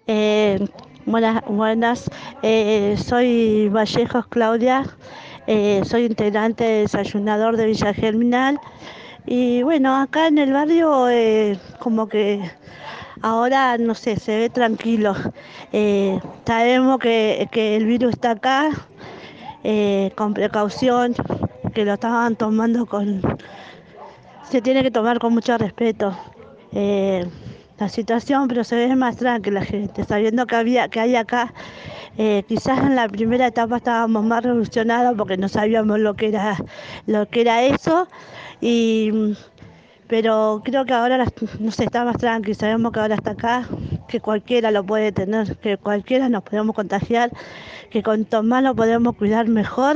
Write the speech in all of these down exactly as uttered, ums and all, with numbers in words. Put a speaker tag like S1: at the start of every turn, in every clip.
S1: Eh, buenas, buenas. Eh, soy Vallejos Claudia, eh, soy integrante de Desayunador de Villa Germinal. Y bueno, acá en el barrio eh, como que ahora, no sé, se ve tranquilo. Eh, sabemos que, que el virus está acá, eh, con precaución, que lo estaban tomando con, se tiene que tomar con mucho respeto eh, la situación, pero se ve más tranquila la gente, sabiendo que había, que hay acá. Eh, quizás en la primera etapa estábamos más revolucionados porque no sabíamos lo que era, lo que era eso, y, pero creo que ahora no sé, está más tranquilo, sabemos que ahora está acá, que cualquiera lo puede tener, que cualquiera nos podemos contagiar, que con más lo podemos cuidar mejor.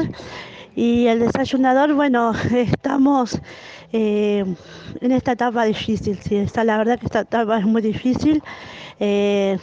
S1: Y el desayunador, bueno, estamos eh, en esta etapa difícil, sí, está, la verdad que esta etapa es muy difícil. Eh,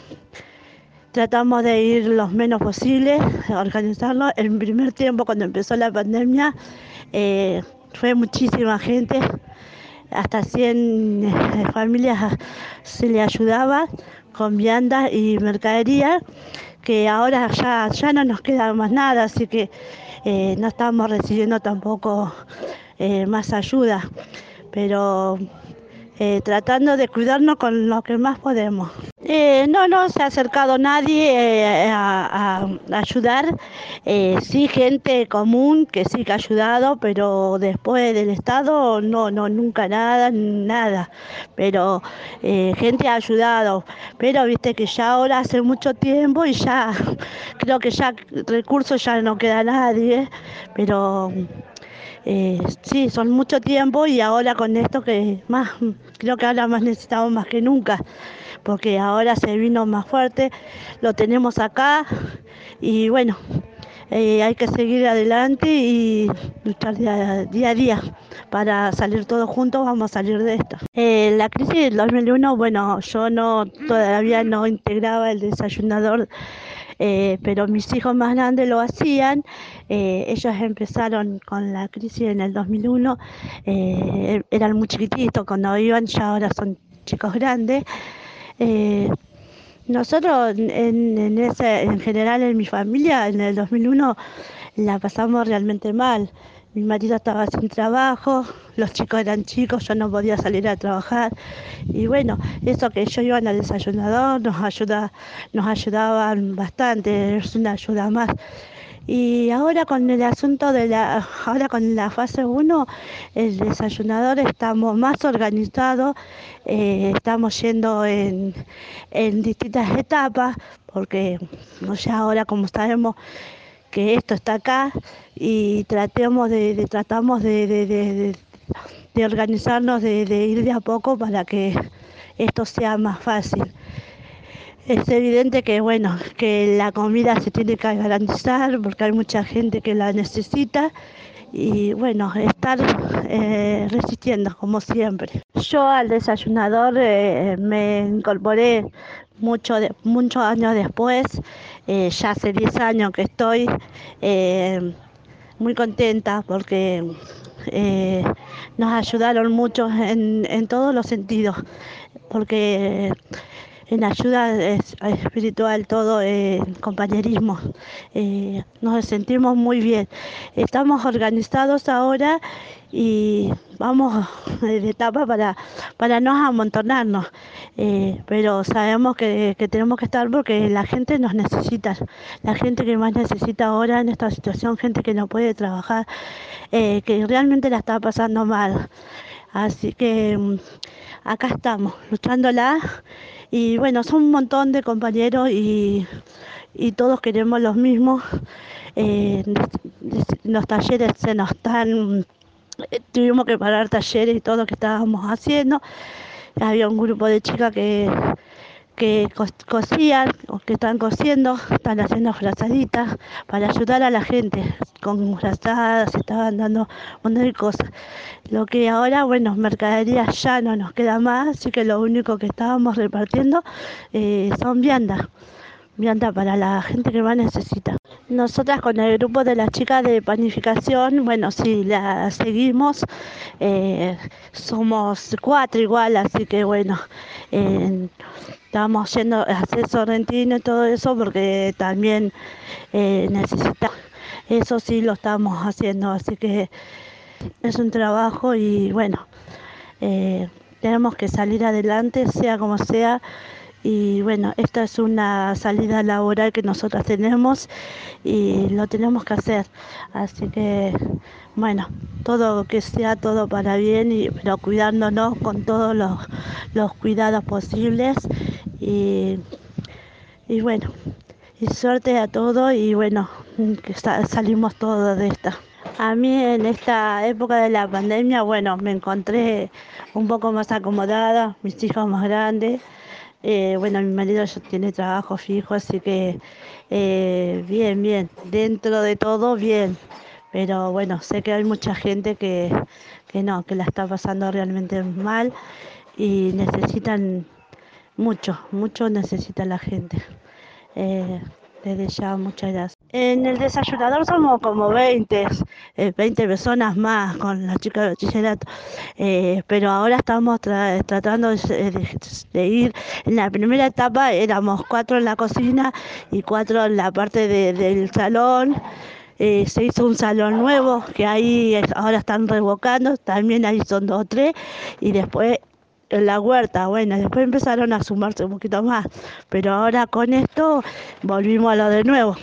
S1: Tratamos de ir lo menos posible, organizarnos. En primer tiempo, cuando empezó la pandemia, eh, fue muchísima gente, hasta cien eh, familias se le ayudaba con viandas y mercadería, que ahora ya, ya no nos queda más nada, así que eh, no estamos recibiendo tampoco eh, más ayuda, pero eh, tratando de cuidarnos con lo que más podemos. Eh, no, no se ha acercado nadie eh, a, a ayudar. Eh, sí, gente común que sí que ha ayudado, pero después del Estado no, no, nunca nada, nada. Pero eh, gente ha ayudado, pero viste que ya ahora hace mucho tiempo y ya creo que ya recursos ya no queda nadie, pero eh, sí, son mucho tiempo y ahora con esto que más, creo que ahora más necesitamos más que nunca, porque ahora se vino más fuerte, lo tenemos acá y bueno, eh, hay que seguir adelante y luchar día, día a día para salir todos juntos, vamos a salir de esto. Eh, la crisis del dos mil uno, bueno, yo no todavía no integraba el desayunador, eh, pero mis hijos más grandes lo hacían. Eh, ellos empezaron con la crisis en el dos mil uno, eh, eran muy chiquititos cuando iban, ya ahora son chicos grandes. Eh, Nosotros en, en, ese, en general en mi familia en el dos mil uno la pasamos realmente mal. Mi marido estaba sin trabajo, los chicos eran chicos, yo no podía salir a trabajar. Y bueno, eso que ellos iban al desayunador nos ayuda, nos ayudaban bastante, es una ayuda más. Y ahora con el asunto de la, ahora con la fase uno, el desayunador estamos más organizados, eh, estamos yendo en, en distintas etapas, porque no sé, ahora como sabemos que esto está acá y tratemos de, de tratamos de, de, de, de, de organizarnos, de, de ir de a poco para que esto sea más fácil. Es evidente que bueno, que la comida se tiene que garantizar porque hay mucha gente que la necesita y bueno, estar eh, resistiendo como siempre. Yo al desayunador eh, me incorporé mucho de, muchos años después, eh, ya hace diez años que estoy eh, muy contenta porque eh, nos ayudaron mucho en, en todos los sentidos, porque en ayuda es- espiritual, todo, eh, compañerismo. Eh, nos sentimos muy bien. Estamos organizados ahora y vamos eh, de etapa para, para no amontonarnos. Eh, pero sabemos que, que tenemos que estar porque la gente nos necesita. La gente que más necesita ahora en esta situación, gente que no puede trabajar, eh, que realmente la está pasando mal. Así que mm, acá estamos, luchándola. Y bueno, son un montón de compañeros y, y todos queremos los mismos. Eh, los talleres se nos están, eh, tuvimos que parar talleres y todo lo que estábamos haciendo. Había un grupo de chicas que que cosían o que están cosiendo, están haciendo frazaditas para ayudar a la gente con frazadas, estaban dando un montón de cosas. Lo que ahora, bueno, mercadería ya no nos queda más, así que lo único que estábamos repartiendo eh, son viandas, vianda para la gente que más necesita. Nosotras con el grupo de las chicas de panificación, bueno, sí, la seguimos, eh, somos cuatro igual, así que bueno, eh, Estamos yendo a hacer sorrentino y todo eso porque también eh, necesita, eso sí lo estamos haciendo, así que es un trabajo y bueno, eh, tenemos que salir adelante, sea como sea. Y bueno, esta es una salida laboral que nosotras tenemos y lo tenemos que hacer. Así que, bueno, todo que sea todo para bien, y, pero cuidándonos con todos los, los cuidados posibles. Y, y bueno, y suerte a todos y bueno, que sa- salimos todos de esta. A mí en esta época de la pandemia, bueno, me encontré un poco más acomodada, mis hijos más grandes. Eh, bueno, mi marido ya tiene trabajo fijo, así que eh, bien, bien, dentro de todo bien. Pero bueno, sé que hay mucha gente que, que no, que la está pasando realmente mal y necesitan mucho, mucho necesita la gente. Eh, Desde ya, muchas gracias. En el desayunador somos como veinte, eh, veinte personas más con la chica de bachillerato. Eh, pero ahora estamos tra- tratando de, de- de ir. En la primera etapa éramos cuatro en la cocina y cuatro en la parte de- del salón. Eh, se hizo un salón nuevo que ahí es- ahora están revocando, también ahí son dos o tres, y después en la huerta, bueno, después empezaron a sumarse un poquito más, pero ahora con esto volvimos a lo de nuevo.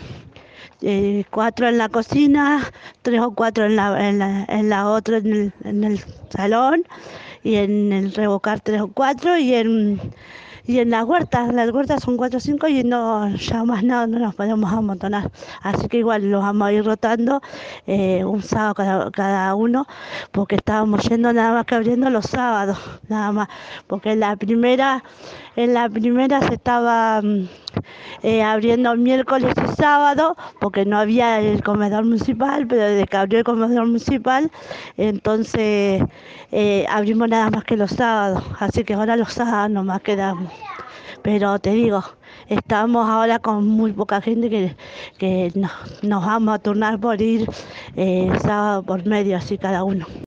S1: Eh, cuatro en la cocina, tres o cuatro en la, en la, en la otra, en el, en el salón, y en el revocar tres o cuatro, y en, y en las huertas, las huertas son cuatro o cinco y no, ya más nada, no nos podemos amontonar. Así que igual los vamos a ir rotando eh, un sábado cada, cada uno, porque estábamos yendo nada más que abriendo los sábados, nada más, porque en la primera, en la primera se estaba mm, eh, abriendo miércoles y sábado, porque no había el comedor municipal, pero desde que abrió el comedor municipal, entonces eh, abrimos nada más que los sábados, así que ahora los sábados nomás quedamos. Pero te digo, estamos ahora con muy poca gente que, que nos, nos vamos a turnar por ir eh, sábado por medio, así cada uno.